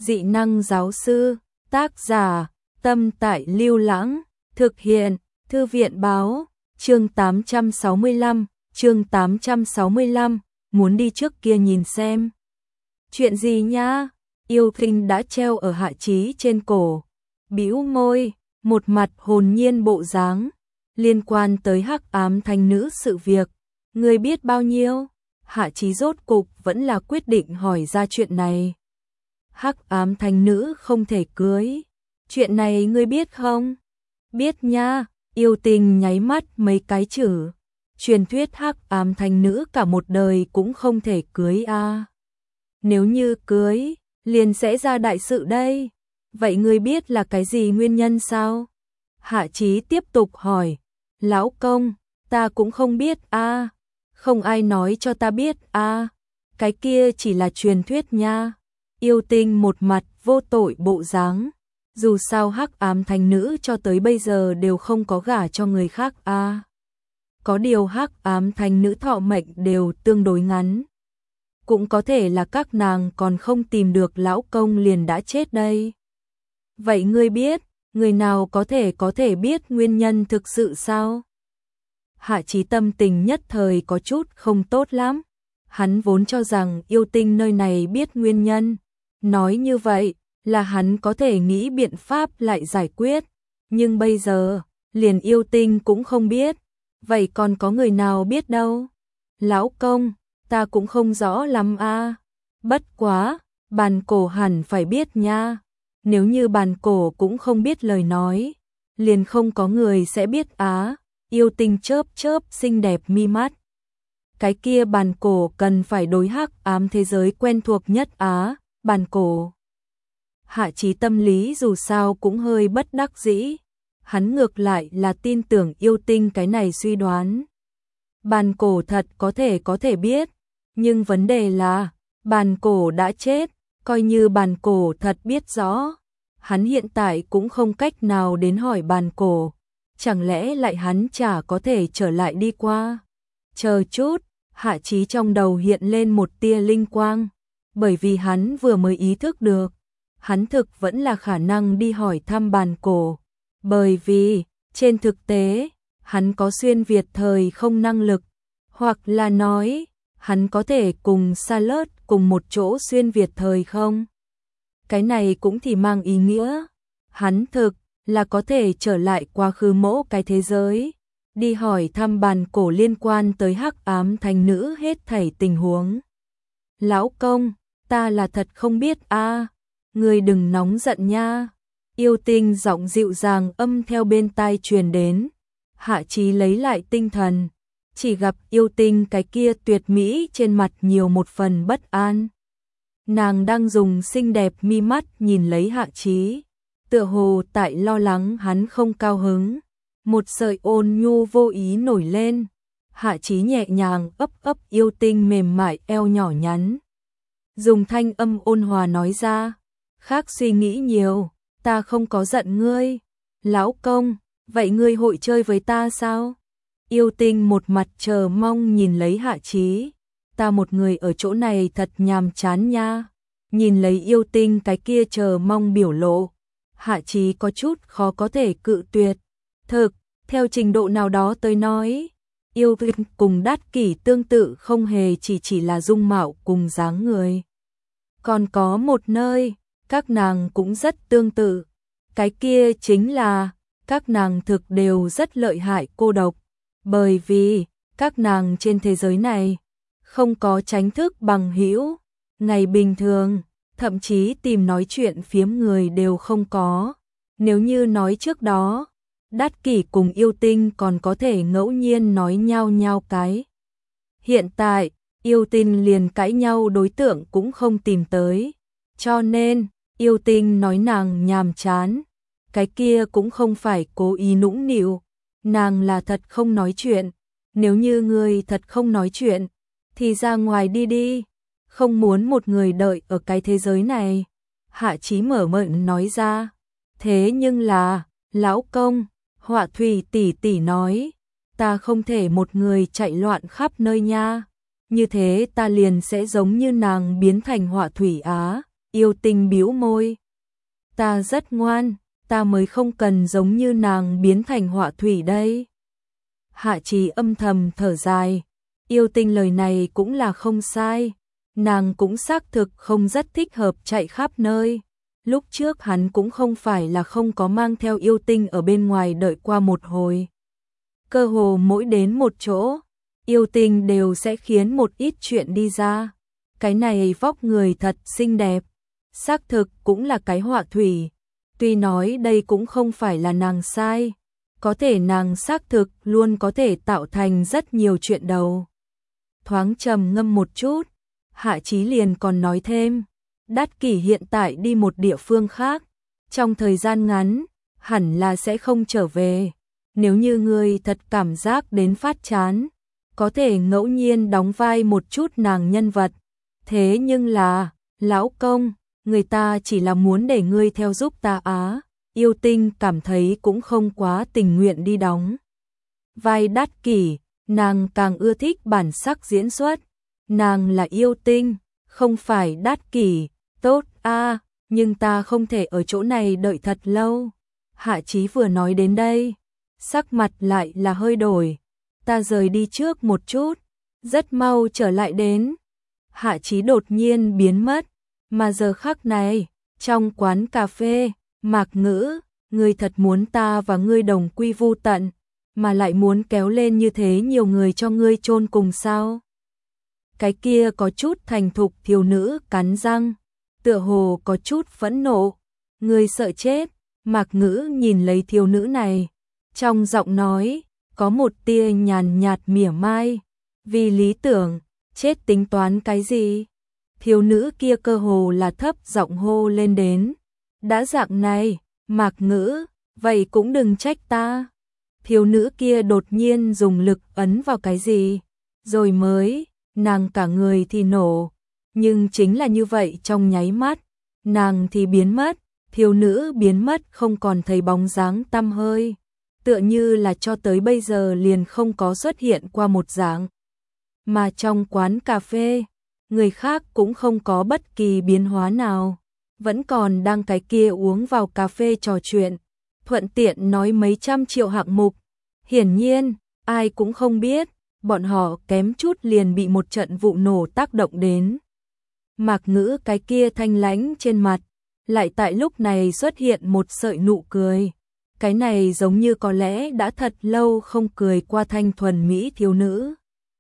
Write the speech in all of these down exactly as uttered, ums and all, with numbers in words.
Dị năng giáo sư, tác giả, Tâm Tại Lưu Lãng, thực hiện, Thư viện báo, chương tám trăm sáu mươi lăm, chương tám trăm sáu mươi lăm, muốn đi trước kia nhìn xem. Chuyện gì nhá? Yêu Kinh đã treo ở Hạ Chí trên cổ, bĩu môi, một mặt hồn nhiên bộ dáng, liên quan tới Hắc Ám Thánh Nữ sự việc, ngươi biết bao nhiêu? Hạ Chí rốt cục vẫn là quyết định hỏi ra chuyện này. Hắc Ám Thánh Nữ không thể cưới, chuyện này ngươi biết không? Biết nha. Yêu Tình nháy mắt mấy cái chữ, truyền thuyết Hắc Ám Thánh Nữ cả một đời cũng không thể cưới a. À. Nếu như cưới, liền sẽ ra đại sự đây. Vậy ngươi biết là cái gì nguyên nhân sao? Hạ Chí tiếp tục hỏi. Lão công, ta cũng không biết a. À. Không ai nói cho ta biết a. À. Cái kia chỉ là truyền thuyết nha. Yêu Tinh một mặt vô tội bộ dáng. Dù sao Hắc Ám Thánh Nữ cho tới bây giờ đều không có gả cho người khác a. À. Có điều Hắc Ám Thánh Nữ thọ mệnh đều tương đối ngắn. Cũng có thể là các nàng còn không tìm được lão công liền đã chết đây. Vậy ngươi biết, người nào có thể có thể biết nguyên nhân thực sự sao? Hạ Chí tâm tình nhất thời có chút không tốt lắm. Hắn vốn cho rằng Yêu Tinh nơi này biết nguyên nhân. Nói như vậy là hắn có thể nghĩ biện pháp lại giải quyết. Nhưng bây giờ, liền Yêu Tinh cũng không biết. Vậy còn có người nào biết đâu? Lão công, ta cũng không rõ lắm a. À. Bất quá, Bàn Cổ hẳn phải biết nha. Nếu như Bàn Cổ cũng không biết lời nói, liền không có người sẽ biết á. Yêu Tinh chớp chớp xinh đẹp mi mắt. Cái kia Bàn Cổ cần phải đối Hắc Ám thế giới quen thuộc nhất á. Bàn Cổ. Hạ Chí tâm lý dù sao cũng hơi bất đắc dĩ. Hắn ngược lại là tin tưởng Yêu Tinh cái này suy đoán. Bàn Cổ thật có thể có thể biết. Nhưng vấn đề là, Bàn Cổ đã chết. Coi như Bàn Cổ thật biết rõ. Hắn hiện tại cũng không cách nào đến hỏi Bàn Cổ. Chẳng lẽ lại hắn chả có thể trở lại đi qua? Chờ chút, Hạ Chí trong đầu hiện lên một tia linh quang. Bởi vì hắn vừa mới ý thức được. Hắn thực vẫn là khả năng đi hỏi thăm Bàn Cổ. Bởi vì, trên thực tế, hắn có xuyên Việt thời không năng lực. Hoặc là nói, hắn có thể cùng Charlotte cùng một chỗ xuyên Việt thời không? Cái này cũng thì mang ý nghĩa. Hắn thực là có thể trở lại quá khứ mẫu cái thế giới. Đi hỏi thăm Bàn Cổ liên quan tới Hắc Ám Thánh Nữ hết thảy tình huống. Lão công, ta là thật không biết a. À. Ngươi đừng nóng giận nha. Yêu Tinh giọng dịu dàng âm theo bên tai truyền đến. Hạ Chí lấy lại tinh thần. Chỉ gặp Yêu Tinh cái kia tuyệt mỹ trên mặt nhiều một phần bất an. Nàng đang dùng xinh đẹp mi mắt nhìn lấy Hạ Chí. Tựa hồ tại lo lắng hắn không cao hứng. Một sợi ôn nhu vô ý nổi lên. Hạ Chí nhẹ nhàng ấp ấp Yêu Tinh mềm mại eo nhỏ nhắn. Dùng thanh âm ôn hòa nói ra. Khác suy nghĩ nhiều, ta không có giận ngươi. Lão công, vậy ngươi hội chơi với ta sao? Yêu Tinh một mặt chờ mong nhìn lấy Hạ Chí. Ta một người ở chỗ này thật nhàm chán nha. Nhìn lấy Yêu Tinh cái kia chờ mong biểu lộ. Hạ Chí có chút khó có thể cự tuyệt. Thực, theo trình độ nào đó tới nói, Yêu Tinh cùng Đát Kỷ tương tự không hề chỉ chỉ là dung mạo cùng dáng người. Còn có một nơi, các nàng cũng rất tương tự. Cái kia chính là, các nàng thực đều rất lợi hại cô độc. Bởi vì, các nàng trên thế giới này, không có tránh thức bằng hữu. Ngày bình thường, thậm chí tìm nói chuyện phiếm người đều không có. Nếu như nói trước đó, Đát Kỷ cùng Yêu Tinh còn có thể ngẫu nhiên nói nhau nhau cái. Hiện tại, Yêu Tinh liền cãi nhau đối tượng cũng không tìm tới. Cho nên, Yêu Tinh nói nàng nhàm chán. Cái kia cũng không phải cố ý nũng nịu. Nàng là thật không nói chuyện. Nếu như người thật không nói chuyện, thì ra ngoài đi đi. Không muốn một người đợi ở cái thế giới này. Hạ Chí mở miệng nói ra. Thế nhưng là, lão công, Họa Thủy tỷ tỷ nói, ta không thể một người chạy loạn khắp nơi nha. Như thế ta liền sẽ giống như nàng biến thành Họa Thủy á. Yêu Tinh bĩu môi. Ta rất ngoan, ta mới không cần giống như nàng biến thành họa thủy đây. Hạ Chí âm thầm thở dài. Yêu Tinh lời này cũng là không sai. Nàng cũng xác thực không rất thích hợp chạy khắp nơi. Lúc trước hắn cũng không phải là không có mang theo Yêu Tinh ở bên ngoài đợi qua một hồi. Cơ hồ mỗi đến một chỗ, Yêu Tinh đều sẽ khiến một ít chuyện đi ra. Cái này vóc người thật xinh đẹp, xác thực cũng là cái họa thủy. Tuy nói đây cũng không phải là nàng sai, có thể nàng xác thực luôn có thể tạo thành rất nhiều chuyện đầu. Thoáng trầm ngâm một chút, Hạ Chí liền còn nói thêm, Đát Kỷ hiện tại đi một địa phương khác, trong thời gian ngắn, hẳn là sẽ không trở về. Nếu như ngươi thật cảm giác đến phát chán, có thể ngẫu nhiên đóng vai một chút nàng nhân vật. Thế nhưng là, lão công, người ta chỉ là muốn để ngươi theo giúp ta á. Yêu Tinh cảm thấy cũng không quá tình nguyện đi đóng vai Đát Kỷ, nàng càng ưa thích bản sắc diễn xuất. Nàng là Yêu Tinh, không phải Đát Kỷ. Tốt a, nhưng ta không thể ở chỗ này đợi thật lâu. Hạ Chí vừa nói đến đây, sắc mặt lại là hơi đổi. Ta rời đi trước một chút, rất mau trở lại đến. Hạ Chí đột nhiên biến mất, mà giờ khắc này, trong quán cà phê, Mạc Ngữ, ngươi thật muốn ta và ngươi đồng quy vu tận, mà lại muốn kéo lên như thế nhiều người cho ngươi chôn cùng sao? Cái kia có chút thành thục thiếu nữ cắn răng, tựa hồ có chút phẫn nộ. Ngươi sợ chết? Mạc Ngữ nhìn lấy thiếu nữ này, trong giọng nói có một tia nhàn nhạt mỉa mai. Vì lý tưởng, chết tính toán cái gì? Thiếu nữ kia cơ hồ là thấp giọng hô lên đến. Đã dạng này, Mạc Ngữ, vậy cũng đừng trách ta. Thiếu nữ kia đột nhiên dùng lực ấn vào cái gì, rồi mới, nàng cả người thì nổ. Nhưng chính là như vậy trong nháy mắt, nàng thì biến mất, thiếu nữ biến mất không còn thấy bóng dáng tăm hơi, tựa như là cho tới bây giờ liền không có xuất hiện qua một dạng. Mà trong quán cà phê, người khác cũng không có bất kỳ biến hóa nào, vẫn còn đang cái kia uống vào cà phê trò chuyện, thuận tiện nói mấy trăm triệu hạng mục. Hiển nhiên, ai cũng không biết, bọn họ kém chút liền bị một trận vụ nổ tác động đến. Mạc Ngữ cái kia thanh lãnh trên mặt, lại tại lúc này xuất hiện một sợi nụ cười. Cái này giống như có lẽ đã thật lâu không cười qua thanh thuần mỹ thiếu nữ.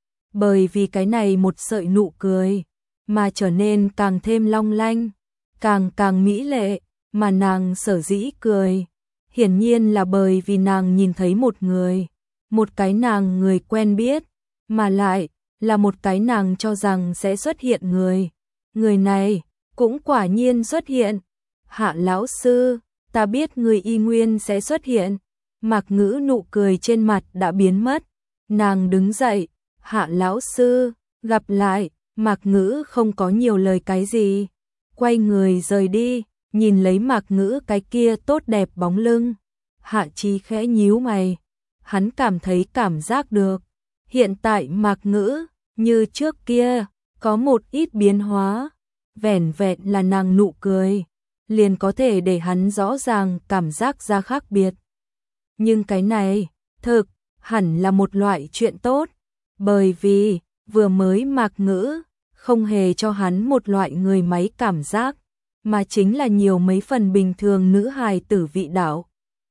Bởi vì cái này một sợi nụ cười, mà trở nên càng thêm long lanh, càng càng mỹ lệ, mà nàng sở dĩ cười. Hiển nhiên là bởi vì nàng nhìn thấy một người, một cái nàng người quen biết, mà lại là một cái nàng cho rằng sẽ xuất hiện người. Người này cũng quả nhiên xuất hiện. Hạ lão sư, ta biết người y nguyên sẽ xuất hiện. Mạc Ngữ nụ cười trên mặt đã biến mất. Nàng đứng dậy, Hạ lão sư, gặp lại. Mạc Ngữ không có nhiều lời cái gì, quay người rời đi, nhìn lấy Mạc Ngữ cái kia tốt đẹp bóng lưng. Hạ Chí khẽ nhíu mày, hắn cảm thấy cảm giác được, hiện tại Mạc Ngữ, như trước kia, có một ít biến hóa, vẻn vẹn là nàng nụ cười, liền có thể để hắn rõ ràng cảm giác ra khác biệt. Nhưng cái này, thực, hẳn là một loại chuyện tốt, bởi vì, vừa mới Mạc Ngữ, không hề cho hắn một loại người máy cảm giác, mà chính là nhiều mấy phần bình thường nữ hài tử vị đạo.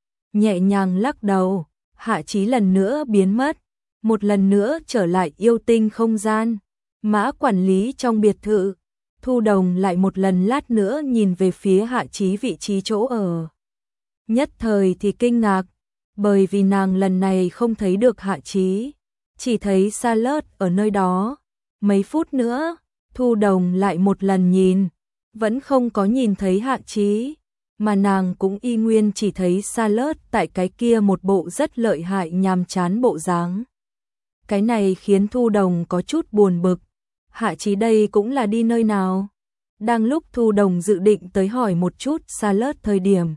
Nhẹ nhàng lắc đầu, Hạ Chí lần nữa biến mất, một lần nữa trở lại yêu tinh không gian. Mã quản lý trong biệt thự, Thu Đồng lại một lần lát nữa nhìn về phía Hạ Chí vị trí chỗ ở. Nhất thời thì kinh ngạc, bởi vì nàng lần này không thấy được Hạ Chí, chỉ thấy Charlotte ở nơi đó. Mấy phút nữa, Thu Đồng lại một lần nhìn, vẫn không có nhìn thấy Hạ Chí, mà nàng cũng y nguyên chỉ thấy Charlotte tại cái kia một bộ rất lợi hại nhàm chán bộ dáng. Cái này khiến Thu Đồng có chút buồn bực. Hạ Chí đây cũng là đi nơi nào? Đang lúc Thu Đồng dự định tới hỏi một chút Charlotte thời điểm,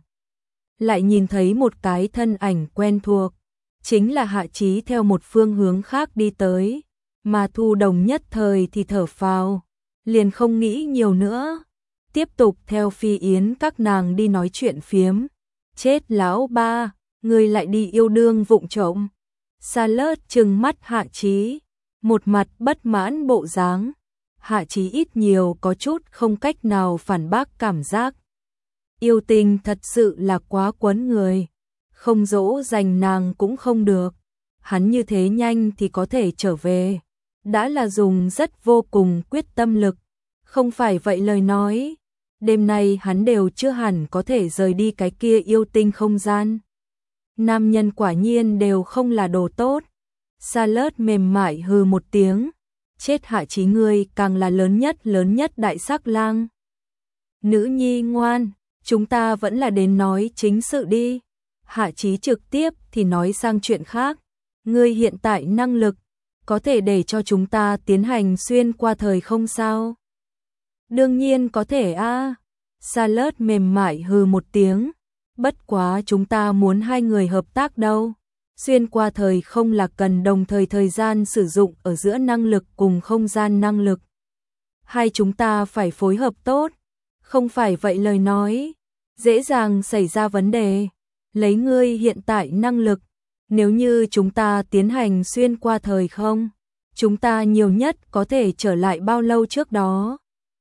lại nhìn thấy một cái thân ảnh quen thuộc, chính là Hạ Chí theo một phương hướng khác đi tới, mà Thu Đồng nhất thời thì thở phào, liền không nghĩ nhiều nữa. tiếp tục theo Phi Yến các nàng đi nói chuyện phiếm. Chết lão ba, ngươi lại đi yêu đương vụng trộm. Charlotte trừng mắt Hạ Chí, một mặt bất mãn bộ dáng. Hạ Chí ít nhiều có chút không cách nào phản bác cảm giác. Yêu tình thật sự là quá quấn người, không dỗ dành nàng cũng không được. Hắn như thế nhanh thì có thể trở về, đã là dùng rất vô cùng quyết tâm lực. Không phải vậy lời nói, đêm nay hắn đều chưa hẳn có thể rời đi cái kia yêu tinh không gian. Nam nhân quả nhiên đều không là đồ tốt. Charlotte mềm mại hừ một tiếng, chết Hạ Chí ngươi càng là lớn nhất lớn nhất đại sắc lang. Nữ nhi ngoan, chúng ta vẫn là đến nói chính sự đi. Hạ Chí trực tiếp thì nói sang chuyện khác. Ngươi hiện tại năng lực có thể để cho chúng ta tiến hành xuyên qua thời không sao? Đương nhiên có thể a. À. Charlotte mềm mại hừ một tiếng. Bất quá chúng ta muốn hai người hợp tác đâu. Xuyên qua thời không là cần đồng thời thời gian sử dụng ở giữa năng lực cùng không gian năng lực. Hai chúng ta phải phối hợp tốt. Không phải vậy lời nói, dễ dàng xảy ra vấn đề. Lấy ngươi hiện tại năng lực, nếu như chúng ta tiến hành xuyên qua thời không, chúng ta nhiều nhất có thể trở lại bao lâu trước đó?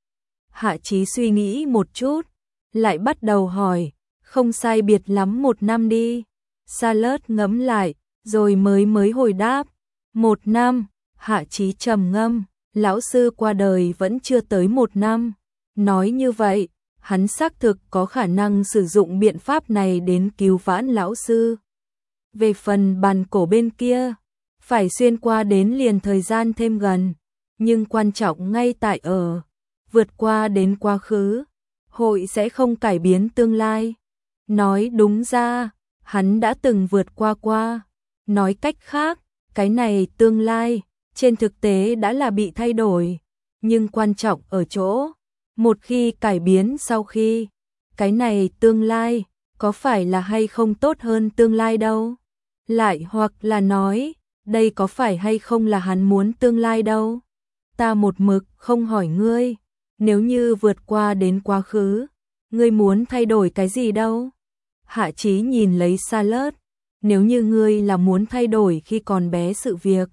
Hạ Chí suy nghĩ một chút, lại bắt đầu hỏi, không sai biệt lắm một năm đi. Charlotte ngẫm lại, rồi mới mới hồi đáp, một năm. Hạ Chí trầm ngâm, lão sư qua đời vẫn chưa tới một năm. Nói như vậy, hắn xác thực có khả năng sử dụng biện pháp này đến cứu vãn lão sư. Về phần bàn cổ bên kia, phải xuyên qua đến liền thời gian thêm gần, nhưng quan trọng ngay tại ở, vượt qua đến quá khứ, hội sẽ không cải biến tương lai. Nói đúng ra, hắn đã từng vượt qua qua. Nói cách khác, cái này tương lai, trên thực tế đã là bị thay đổi. Nhưng quan trọng ở chỗ, một khi cải biến sau khi, cái này tương lai, có phải là hay không tốt hơn tương lai đâu? Lại hoặc là nói, đây có phải hay không là hắn muốn tương lai đâu? Ta một mực không hỏi ngươi, nếu như vượt qua đến quá khứ, ngươi muốn thay đổi cái gì đâu? Hạ Chí nhìn lấy Charlotte, nếu như ngươi là muốn thay đổi khi còn bé sự việc,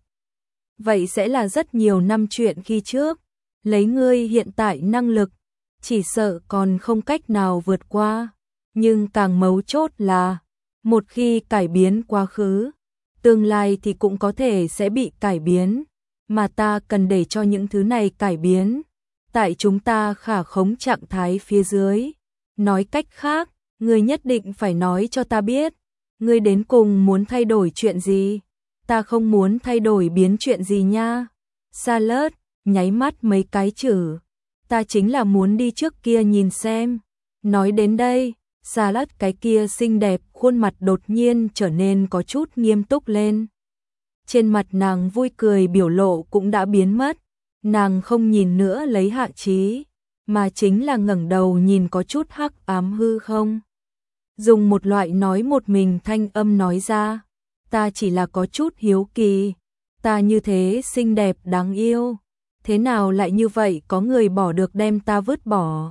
vậy sẽ là rất nhiều năm chuyện khi trước, lấy ngươi hiện tại năng lực, chỉ sợ còn không cách nào vượt qua, nhưng càng mấu chốt là, một khi cải biến quá khứ, tương lai thì cũng có thể sẽ bị cải biến, mà ta cần để cho những thứ này cải biến, tại chúng ta khả khống trạng thái phía dưới. Nói cách khác, ngươi nhất định phải nói cho ta biết, ngươi đến cùng muốn thay đổi chuyện gì? Ta không muốn thay đổi biến chuyện gì nha. Charlotte nháy mắt mấy cái chữ, ta chính là muốn đi trước kia nhìn xem. Nói đến đây, Charlotte cái kia xinh đẹp khuôn mặt đột nhiên trở nên có chút nghiêm túc lên. Trên mặt nàng vui cười biểu lộ cũng đã biến mất, nàng không nhìn nữa lấy Hạ Chí, mà chính là ngẩng đầu nhìn có chút hắc ám hư không. Dùng một loại nói một mình thanh âm nói ra, ta chỉ là có chút hiếu kỳ, ta như thế xinh đẹp đáng yêu, thế nào lại như vậy có người bỏ được đem ta vứt bỏ?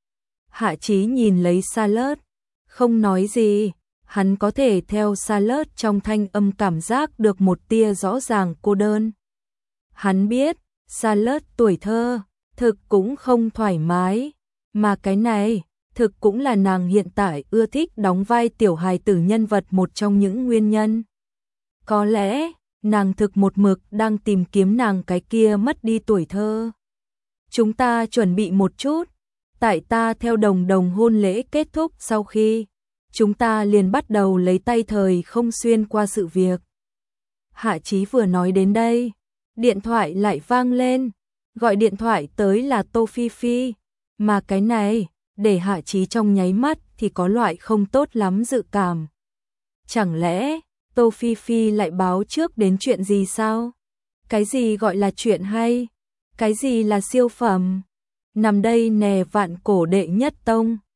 Hạ Chí nhìn lấy Charlotte, không nói gì, hắn có thể theo Charlotte trong thanh âm cảm giác được một tia rõ ràng cô đơn. Hắn biết, Charlotte tuổi thơ, thực cũng không thoải mái, mà cái này, thực cũng là nàng hiện tại ưa thích đóng vai tiểu hài tử nhân vật một trong những nguyên nhân. Có lẽ, nàng thực một mực đang tìm kiếm nàng cái kia mất đi tuổi thơ. Chúng ta chuẩn bị một chút, tại ta theo đồng đồng hôn lễ kết thúc sau khi, chúng ta liền bắt đầu lấy tay thời không xuyên qua sự việc. Hạ Chí vừa nói đến đây, điện thoại lại vang lên, gọi điện thoại tới là Tô Phi Phi, mà cái này, để Hạ Chí trong nháy mắt thì có loại không tốt lắm dự cảm. Chẳng lẽ, Tô Phi Phi lại báo trước đến chuyện gì sao? Cái gì gọi là chuyện hay? Cái gì là siêu phẩm? Nằm đây nè vạn cổ đệ nhất tông.